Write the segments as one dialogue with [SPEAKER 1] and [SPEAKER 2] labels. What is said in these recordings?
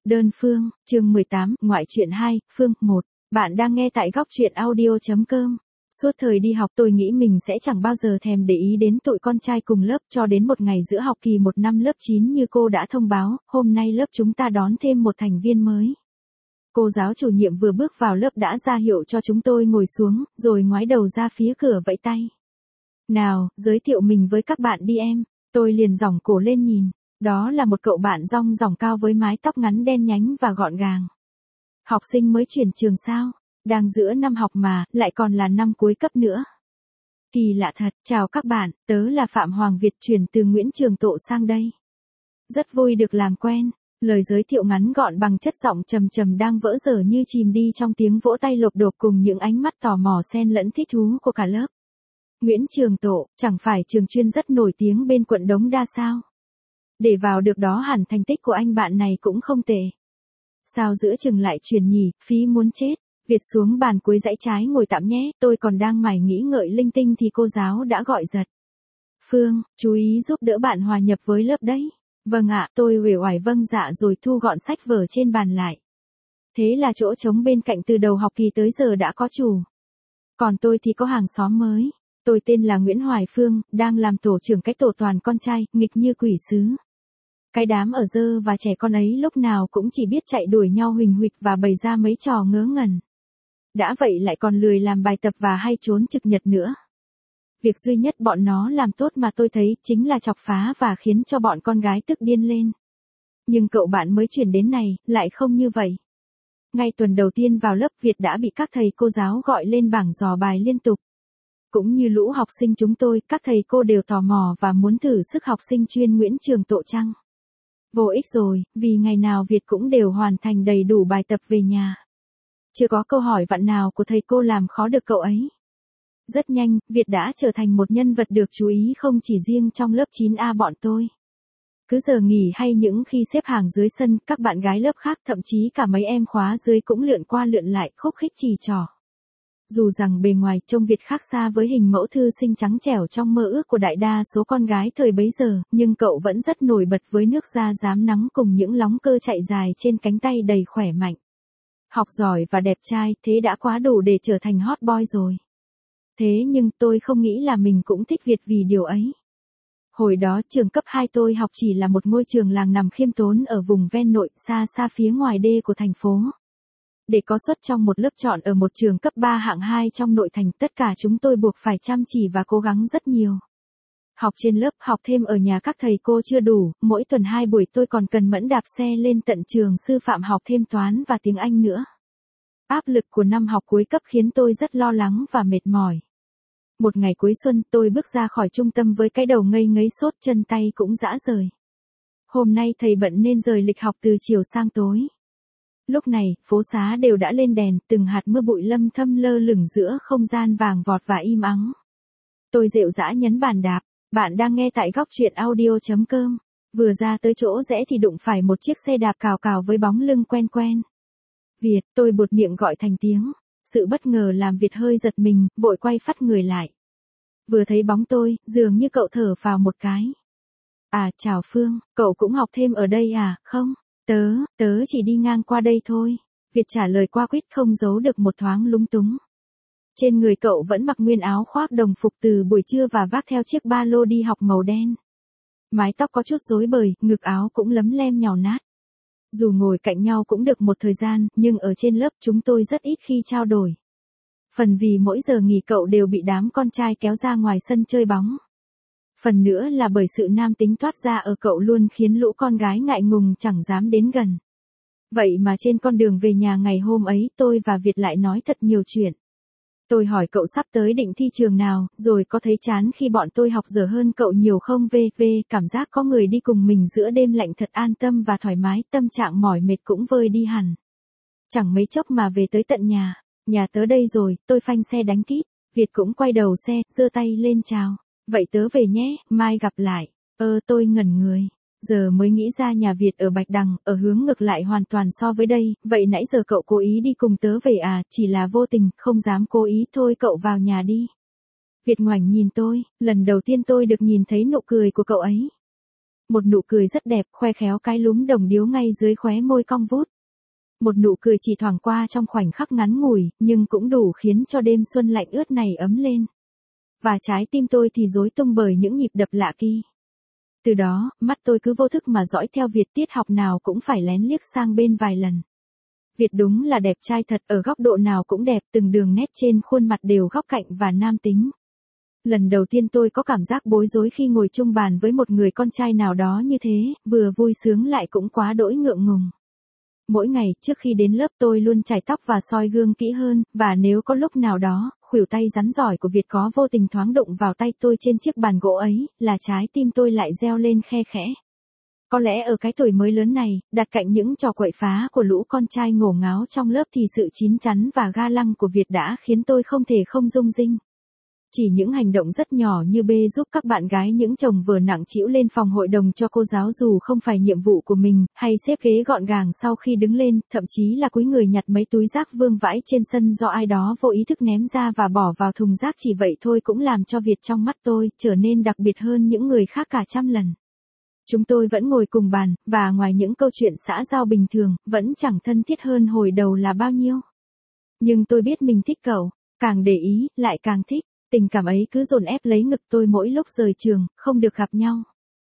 [SPEAKER 1] Đơn phương, chương 18, ngoại truyện 2, phương 1. Bạn đang nghe tại góc truyện audio.com. Suốt thời đi học tôi nghĩ mình sẽ chẳng bao giờ thèm để ý đến tụi con trai cùng lớp cho đến một ngày giữa học kỳ 1 năm lớp 9 như cô đã thông báo, hôm nay lớp chúng ta đón thêm một thành viên mới. Cô giáo chủ nhiệm vừa bước vào lớp đã ra hiệu cho chúng tôi ngồi xuống, rồi ngoái đầu ra phía cửa vẫy tay. Nào, giới thiệu mình với các bạn đi em. Tôi liền giỏng cổ lên nhìn. Đó là một cậu bạn rong ròng cao với mái tóc ngắn đen nhánh và gọn gàng. Học sinh mới chuyển trường sao? Đang giữa năm học mà, lại còn là năm cuối cấp nữa. Kỳ lạ thật, chào các bạn, tớ là Phạm Hoàng Việt chuyển từ Nguyễn Trường Tộ sang đây. Rất vui được làm quen. Lời giới thiệu ngắn gọn bằng chất giọng trầm trầm đang vỡ dở như chìm đi trong tiếng vỗ tay lộp độp cùng những ánh mắt tò mò xen lẫn thích thú của cả lớp. Nguyễn Trường Tộ, chẳng phải trường chuyên rất nổi tiếng bên quận Đống Đa sao? Để vào được đó hẳn thành tích của anh bạn này cũng không tệ. Sao giữa chừng lại chuyển nhỉ, phí muốn chết. Việt xuống bàn cuối dãy trái ngồi tạm nhé, tôi còn đang mải nghĩ ngợi linh tinh thì cô giáo đã gọi giật. Phương, chú ý giúp đỡ bạn hòa nhập với lớp đấy. Vâng ạ, tôi uể oải vâng dạ rồi thu gọn sách vở trên bàn lại. Thế là chỗ trống bên cạnh từ đầu học kỳ tới giờ đã có chủ. Còn tôi thì có hàng xóm mới. Tôi tên là Nguyễn Hoài Phương, đang làm tổ trưởng cái tổ toàn con trai, nghịch như quỷ sứ. Cái đám ở dơ và trẻ con ấy lúc nào cũng chỉ biết chạy đuổi nhau huỳnh huỵch và bày ra mấy trò ngớ ngẩn. Đã vậy lại còn lười làm bài tập và hay trốn trực nhật nữa. Việc duy nhất bọn nó làm tốt mà tôi thấy chính là chọc phá và khiến cho bọn con gái tức điên lên. Nhưng cậu bạn mới chuyển đến này, lại không như vậy. Ngay tuần đầu tiên vào lớp Việt đã bị các thầy cô giáo gọi lên bảng dò bài liên tục. Cũng như lũ học sinh chúng tôi, các thầy cô đều tò mò và muốn thử sức học sinh chuyên Nguyễn Trường Tộ chăng. Vô ích rồi, vì ngày nào Việt cũng đều hoàn thành đầy đủ bài tập về nhà. Chưa có câu hỏi vặn nào của thầy cô làm khó được cậu ấy. Rất nhanh, Việt đã trở thành một nhân vật được chú ý không chỉ riêng trong lớp 9A bọn tôi. Cứ giờ nghỉ hay những khi xếp hàng dưới sân, các bạn gái lớp khác thậm chí cả mấy em khóa dưới cũng lượn qua lượn lại khúc khích chỉ trỏ. Dù rằng bề ngoài trông Việt khác xa với hình mẫu thư sinh trắng trẻo trong mơ ước của đại đa số con gái thời bấy giờ, nhưng cậu vẫn rất nổi bật với nước da rám nắng cùng những lóng cơ chạy dài trên cánh tay đầy khỏe mạnh. Học giỏi và đẹp trai, thế đã quá đủ để trở thành hot boy rồi. Thế nhưng tôi không nghĩ là mình cũng thích Việt vì điều ấy. Hồi đó trường cấp 2 tôi học chỉ là một ngôi trường làng nằm khiêm tốn ở vùng ven nội xa xa phía ngoài đê của thành phố. Để có suất trong một lớp chọn ở một trường cấp 3 hạng 2 trong nội thành, tất cả chúng tôi buộc phải chăm chỉ và cố gắng rất nhiều. Học trên lớp, học thêm ở nhà các thầy cô chưa đủ, mỗi tuần 2 buổi tôi còn cần mẫn đạp xe lên tận trường sư phạm học thêm toán và tiếng Anh nữa. Áp lực của năm học cuối cấp khiến tôi rất lo lắng và mệt mỏi. Một ngày cuối xuân tôi bước ra khỏi trung tâm với cái đầu ngây ngấy sốt, chân tay cũng rã rời. Hôm nay thầy bận nên rời lịch học từ chiều sang tối. Lúc này, phố xá đều đã lên đèn, từng hạt mưa bụi lâm thâm lơ lửng giữa không gian vàng vọt và im ắng. Tôi dịu dã nhấn bàn đạp, bạn đang nghe tại góc truyện audio.com. Vừa ra tới chỗ rẽ thì đụng phải một chiếc xe đạp cào cào với bóng lưng quen quen. Việt, tôi buột miệng gọi thành tiếng. Sự bất ngờ làm Việt hơi giật mình, vội quay phắt người lại. Vừa thấy bóng tôi, dường như cậu thở phào một cái. À, chào Phương, cậu cũng học thêm ở đây à, không? Tớ chỉ đi ngang qua đây thôi. Việt trả lời qua quýt không giấu được một thoáng lúng túng. Trên người cậu vẫn mặc nguyên áo khoác đồng phục từ buổi trưa và vác theo chiếc ba lô đi học màu đen. Mái tóc có chút rối bời, ngực áo cũng lấm lem nhàu nát. Dù ngồi cạnh nhau cũng được một thời gian, nhưng ở trên lớp chúng tôi rất ít khi trao đổi. Phần vì mỗi giờ nghỉ cậu đều bị đám con trai kéo ra ngoài sân chơi bóng. Phần nữa là bởi sự nam tính toát ra ở cậu luôn khiến lũ con gái ngại ngùng chẳng dám đến gần. Vậy mà trên con đường về nhà ngày hôm ấy tôi và Việt lại nói thật nhiều chuyện. Tôi hỏi cậu sắp tới định thi trường nào, rồi có thấy chán khi bọn tôi học dở hơn cậu nhiều không cảm giác có người đi cùng mình giữa đêm lạnh thật an tâm và thoải mái, tâm trạng mỏi mệt cũng vơi đi hẳn. Chẳng mấy chốc mà về tới tận nhà tớ đây rồi, tôi phanh xe đánh kít, Việt cũng quay đầu xe, giơ tay lên chào. Vậy tớ về nhé, mai gặp lại. Tôi ngẩn người. Giờ mới nghĩ ra nhà Việt ở Bạch Đằng, ở hướng ngược lại hoàn toàn so với đây, vậy nãy giờ cậu cố ý đi cùng tớ về à, chỉ là vô tình, không dám cố ý thôi, cậu vào nhà đi. Việt ngoảnh nhìn tôi, lần đầu tiên tôi được nhìn thấy nụ cười của cậu ấy. Một nụ cười rất đẹp, khoe khéo cái lúm đồng điếu ngay dưới khóe môi cong vút. Một nụ cười chỉ thoảng qua trong khoảnh khắc ngắn ngủi, nhưng cũng đủ khiến cho đêm xuân lạnh ướt này ấm lên. Và trái tim tôi thì rối tung bởi những nhịp đập lạ kỳ. Từ đó, mắt tôi cứ vô thức mà dõi theo Việt, tiết học nào cũng phải lén liếc sang bên vài lần. Việt đúng là đẹp trai thật, ở góc độ nào cũng đẹp, từng đường nét trên khuôn mặt đều góc cạnh và nam tính. Lần đầu tiên tôi có cảm giác bối rối khi ngồi chung bàn với một người con trai nào đó như thế, vừa vui sướng lại cũng quá đỗi ngượng ngùng. Mỗi ngày, trước khi đến lớp tôi luôn chải tóc và soi gương kỹ hơn, và nếu có lúc nào đó, khuỷu tay rắn giỏi của Việt có vô tình thoáng đụng vào tay tôi trên chiếc bàn gỗ ấy, là trái tim tôi lại reo lên khe khẽ. Có lẽ ở cái tuổi mới lớn này, đặt cạnh những trò quậy phá của lũ con trai ngổ ngáo trong lớp thì sự chín chắn và ga lăng của Việt đã khiến tôi không thể không rung rinh. Chỉ những hành động rất nhỏ như bê giúp các bạn gái những chồng vở nặng trĩu lên phòng hội đồng cho cô giáo dù không phải nhiệm vụ của mình, hay xếp ghế gọn gàng sau khi đứng lên, thậm chí là cúi người nhặt mấy túi rác vương vãi trên sân do ai đó vô ý thức ném ra và bỏ vào thùng rác, chỉ vậy thôi cũng làm cho Việt trong mắt tôi trở nên đặc biệt hơn những người khác cả trăm lần. Chúng tôi vẫn ngồi cùng bàn, và ngoài những câu chuyện xã giao bình thường, vẫn chẳng thân thiết hơn hồi đầu là bao nhiêu. Nhưng tôi biết mình thích cậu, càng để ý, lại càng thích. Tình cảm ấy cứ dồn ép lấy ngực tôi mỗi lúc rời trường, không được gặp nhau.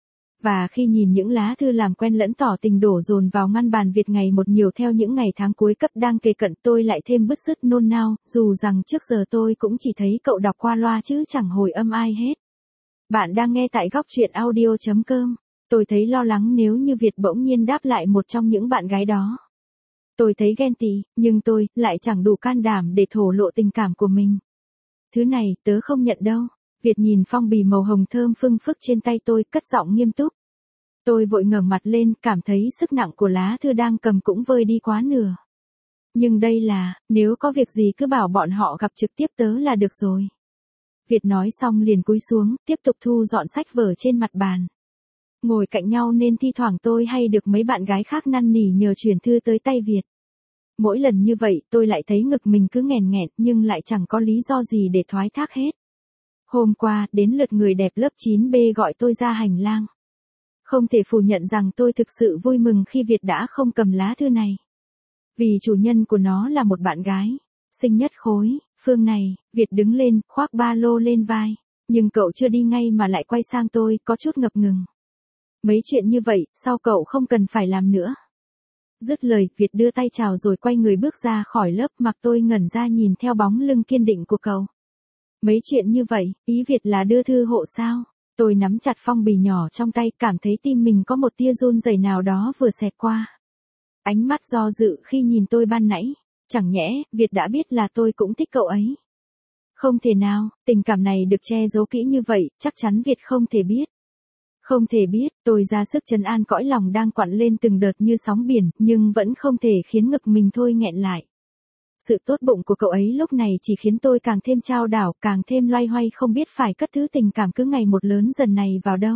[SPEAKER 1] Và khi nhìn những lá thư làm quen lẫn tỏ tình đổ dồn vào ngăn bàn Việt ngày một nhiều theo những ngày tháng cuối cấp đang kề cận, tôi lại thêm bứt rứt nôn nao, dù rằng trước giờ tôi cũng chỉ thấy cậu đọc qua loa chứ chẳng hồi âm ai hết. Bạn đang nghe tại góc truyện audio.com. Tôi thấy lo lắng nếu như Việt bỗng nhiên đáp lại một trong những bạn gái đó. Tôi thấy ghen tị, nhưng tôi lại chẳng đủ can đảm để thổ lộ tình cảm của mình. Thứ này, tớ không nhận đâu. Việt nhìn phong bì màu hồng thơm phưng phức trên tay tôi, cất giọng nghiêm túc. Tôi vội ngẩng mặt lên, cảm thấy sức nặng của lá thư đang cầm cũng vơi đi quá nửa. Nhưng đây là, nếu có việc gì cứ bảo bọn họ gặp trực tiếp tớ là được rồi. Việt nói xong liền cúi xuống, tiếp tục thu dọn sách vở trên mặt bàn. Ngồi cạnh nhau nên thi thoảng tôi hay được mấy bạn gái khác năn nỉ nhờ chuyển thư tới tay Việt. Mỗi lần như vậy tôi lại thấy ngực mình cứ nghẹn nghẹn nhưng lại chẳng có lý do gì để thoái thác hết. Hôm qua, đến lượt người đẹp lớp 9B gọi tôi ra hành lang. Không thể phủ nhận rằng tôi thực sự vui mừng khi Việt đã không cầm lá thư này. Vì chủ nhân của nó là một bạn gái, xinh nhất khối, Phương này. Việt đứng lên, khoác ba lô lên vai. Nhưng cậu chưa đi ngay mà lại quay sang tôi, có chút ngập ngừng. Mấy chuyện như vậy, sao cậu không cần phải làm nữa? Dứt lời, Việt đưa tay chào rồi quay người bước ra khỏi lớp, mặc tôi ngẩn ra nhìn theo bóng lưng kiên định của cậu. Mấy chuyện như vậy, ý Việt là đưa thư hộ sao? Tôi nắm chặt phong bì nhỏ trong tay, cảm thấy tim mình có một tia run rẩy nào đó vừa xẹt qua. Ánh mắt do dự khi nhìn tôi ban nãy, chẳng nhẽ, Việt đã biết là tôi cũng thích cậu ấy. Không thể nào, tình cảm này được che giấu kỹ như vậy, chắc chắn Việt không thể biết. Không thể biết, tôi ra sức trấn an cõi lòng đang quặn lên từng đợt như sóng biển, nhưng vẫn không thể khiến ngực mình thôi nghẹn lại. Sự tốt bụng của cậu ấy lúc này chỉ khiến tôi càng thêm chao đảo, càng thêm loay hoay không biết phải cất thứ tình cảm cứ ngày một lớn dần này vào đâu.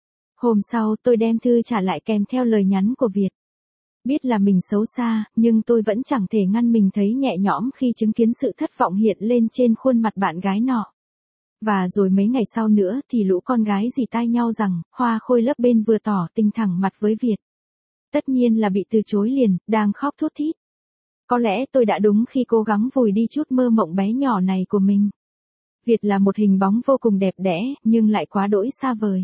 [SPEAKER 1] Hôm sau tôi đem thư trả lại kèm theo lời nhắn của Việt. Biết là mình xấu xa, nhưng tôi vẫn chẳng thể ngăn mình thấy nhẹ nhõm khi chứng kiến sự thất vọng hiện lên trên khuôn mặt bạn gái nọ. Và rồi mấy ngày sau nữa thì lũ con gái rỉ tai nhau rằng, Hoa Khôi lớp bên vừa tỏ tình thẳng mặt với Việt. Tất nhiên là bị từ chối liền, đang khóc thút thít. Có lẽ tôi đã đúng khi cố gắng vùi đi chút mơ mộng bé nhỏ này của mình. Việt là một hình bóng vô cùng đẹp đẽ, nhưng lại quá đỗi xa vời.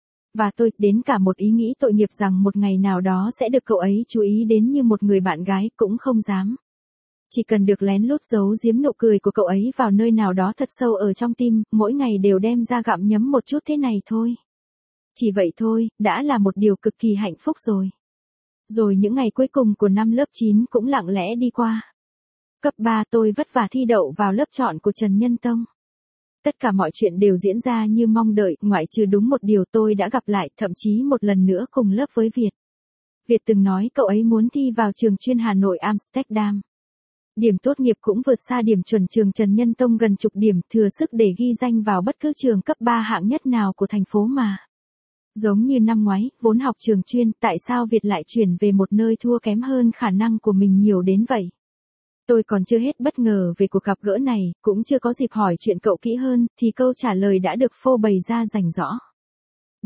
[SPEAKER 1] Và tôi, đến cả một ý nghĩ tội nghiệp rằng một ngày nào đó sẽ được cậu ấy chú ý đến như một người bạn gái cũng không dám. Chỉ cần được lén lút giấu giếm nụ cười của cậu ấy vào nơi nào đó thật sâu ở trong tim, mỗi ngày đều đem ra gặm nhấm một chút thế này thôi. Chỉ vậy thôi, đã là một điều cực kỳ hạnh phúc rồi. Rồi những ngày cuối cùng của năm lớp 9 cũng lặng lẽ đi qua. Cấp 3 tôi vất vả thi đậu vào lớp chọn của Trần Nhân Tông. Tất cả mọi chuyện đều diễn ra như mong đợi, ngoại trừ đúng một điều tôi đã gặp lại, thậm chí một lần nữa cùng lớp với Việt. Việt từng nói cậu ấy muốn thi vào trường chuyên Hà Nội Amsterdam. Điểm tốt nghiệp cũng vượt xa điểm chuẩn trường Trần Nhân Tông gần chục điểm, thừa sức để ghi danh vào bất cứ trường cấp 3 hạng nhất nào của thành phố mà. Giống như năm ngoái, vốn học trường chuyên, tại sao Việt lại chuyển về một nơi thua kém hơn khả năng của mình nhiều đến vậy? Tôi còn chưa hết bất ngờ về cuộc gặp gỡ này, cũng chưa có dịp hỏi chuyện cậu kỹ hơn, thì câu trả lời đã được phô bày ra rành rõ.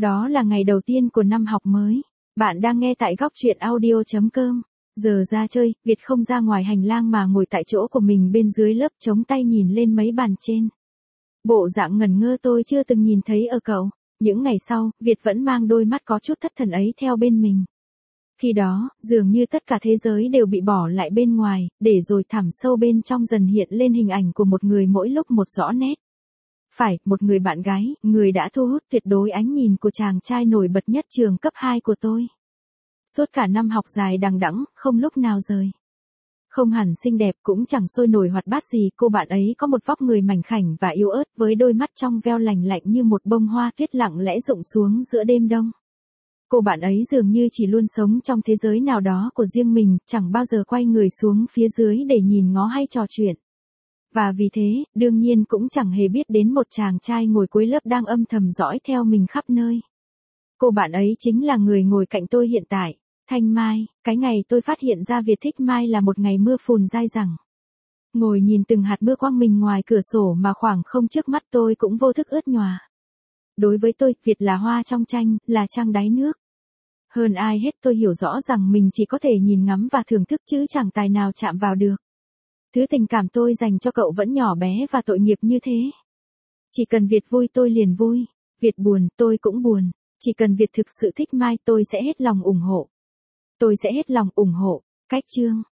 [SPEAKER 1] Đó là ngày đầu tiên của năm học mới. Bạn đang nghe tại góc truyện audio.com. Giờ ra chơi, Việt không ra ngoài hành lang mà ngồi tại chỗ của mình bên dưới lớp chống tay nhìn lên mấy bàn trên. Bộ dạng ngẩn ngơ tôi chưa từng nhìn thấy ở cậu. Những ngày sau, Việt vẫn mang đôi mắt có chút thất thần ấy theo bên mình. Khi đó, dường như tất cả thế giới đều bị bỏ lại bên ngoài, để rồi thẳm sâu bên trong dần hiện lên hình ảnh của một người mỗi lúc một rõ nét. Phải, một người bạn gái, người đã thu hút tuyệt đối ánh nhìn của chàng trai nổi bật nhất trường cấp 2 của tôi. Suốt cả năm học dài đằng đẵng, không lúc nào rời. Không hẳn xinh đẹp cũng chẳng sôi nổi hoạt bát gì, cô bạn ấy có một vóc người mảnh khảnh và yếu ớt với đôi mắt trong veo lành lạnh như một bông hoa tuyết lặng lẽ rụng xuống giữa đêm đông. Cô bạn ấy dường như chỉ luôn sống trong thế giới nào đó của riêng mình, chẳng bao giờ quay người xuống phía dưới để nhìn ngó hay trò chuyện. Và vì thế, đương nhiên cũng chẳng hề biết đến một chàng trai ngồi cuối lớp đang âm thầm dõi theo mình khắp nơi. Cô bạn ấy chính là người ngồi cạnh tôi hiện tại, Thanh Mai. Cái ngày tôi phát hiện ra Việt thích Mai là một ngày mưa phùn dai dẳng. Ngồi nhìn từng hạt mưa quang mình ngoài cửa sổ mà khoảng không trước mắt tôi cũng vô thức ướt nhòa. Đối với tôi, Việt là hoa trong tranh, là trăng đáy nước. Hơn ai hết tôi hiểu rõ rằng mình chỉ có thể nhìn ngắm và thưởng thức chứ chẳng tài nào chạm vào được. Thứ tình cảm tôi dành cho cậu vẫn nhỏ bé và tội nghiệp như thế. Chỉ cần Việt vui tôi liền vui, Việt buồn tôi cũng buồn, chỉ cần Việt thực sự thích Mai tôi sẽ hết lòng ủng hộ. Tôi sẽ hết lòng ủng hộ. Cách chương